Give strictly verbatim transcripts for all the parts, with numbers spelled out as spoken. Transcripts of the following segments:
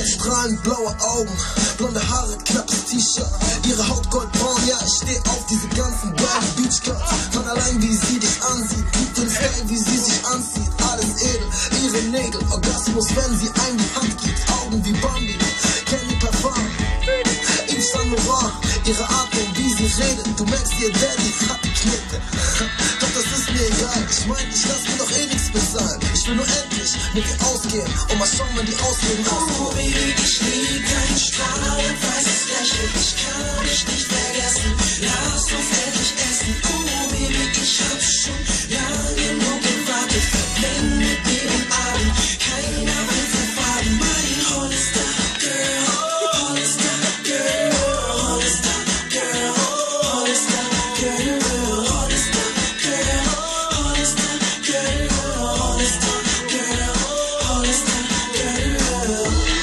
strahlend blaue Augen, blonde Haare, knappes T-Shirt, ihre Haut goldbraun, ja, ich steh auf diese ganzen Brown Beach Girls. Von allein wie sie dich ansieht, liebt den Style, wie sie sich anzieht, alles edel, ihre Nägel, Orgasmus, wenn sie einem die Hand gibt, Augen wie Bambi, Candy Parfum, Yves Saint Laurent, ihre Atmung, wie sie redet, du merkst, ihr Daddy hat die Knete, doch das ist mir egal, ich mein, ich lass mir doch eh nichts bezahlen, ich will nur endlich mit dir ausgehen und mal schauen, wenn die Ausreden ausgehen. Oh Baby, ich lieb dein strahlend weißes Lächeln, ich kann dich nicht vergessen, lass uns endlich essen. Oh Baby, ich hab schon lange genug gewartet, verbring mit mir den Abend, keiner will verfahren, mein Hollister Girl, Hollister Girl, Hollister Girl, Hollister Girl, Hollister Girl, Hollister Girl, Hollister Girl, Hollister Girl.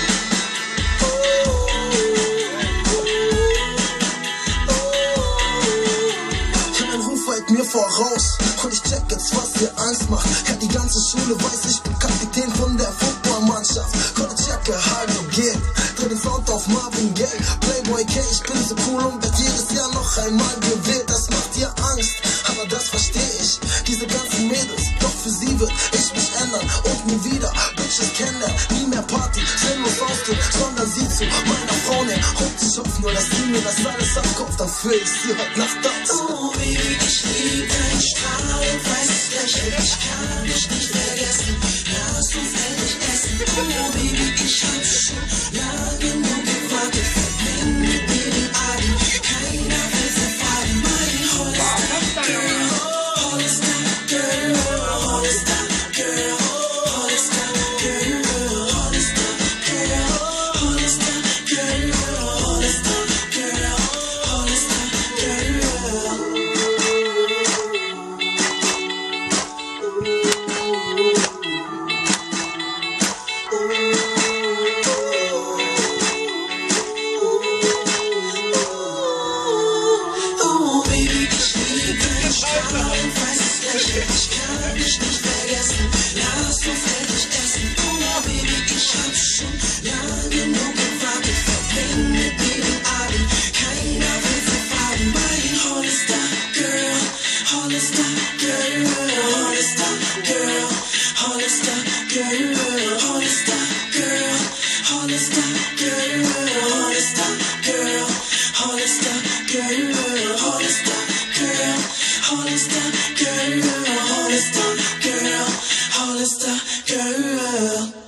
Mir voraus und ich check jetzt, was ihr Angst macht. Ja, die ganze Schule weiß, ich bin Kapitän von der Footballmannschaft. College-Jacke, Hallo geht, dreh den Sound auf Marvin Gaye, Playboy K, ich bin so cool und werd jedes Jahr noch einmal gewählt. Das macht ihr Angst, aber das versteh ich. Diese ganzen Mädels, doch für sie wird ich mich ändern und nie wieder Bitches kennenlernen. Nie mehr Party, sinnlos ausgehen, sondern sie zu meiner Frau nehmen. Und ich hoffe nur, dass sie mir das alles abkauft, dann führ ich sie heute Nacht aus. Oh Baby, ich lieb dein strahlend weißes Lächeln, ich kann dich nicht vergessen, lass uns endlich essen. Oh Baby, ich hab schon lange genug gewartet, verbring mit mir den Abend, keiner will verfahren, mein Hollister Girl, Hollister Girl, Hollister Girl, Hollister Girl, Hollister Girl, Hollister Girl, Hollister Girl, Hollister Girl. Oh Baby, ich lieb dein strahlend weißes Lächeln, ich kann dich nicht vergessen, lass uns endlich essen. Oh Baby, ich hab schon lange genug gewartet, verbring mit mir den Abend, keiner will verfahren, mein Hollister Girl, Hollister Girl, Hollister Girl, Hollister Girl, Hollister Girl, Hollister Girl, Hollister Girl, Hollister Girl, Hollister Girl, Hollister Girl, Hollister Girl, Hollister Girl.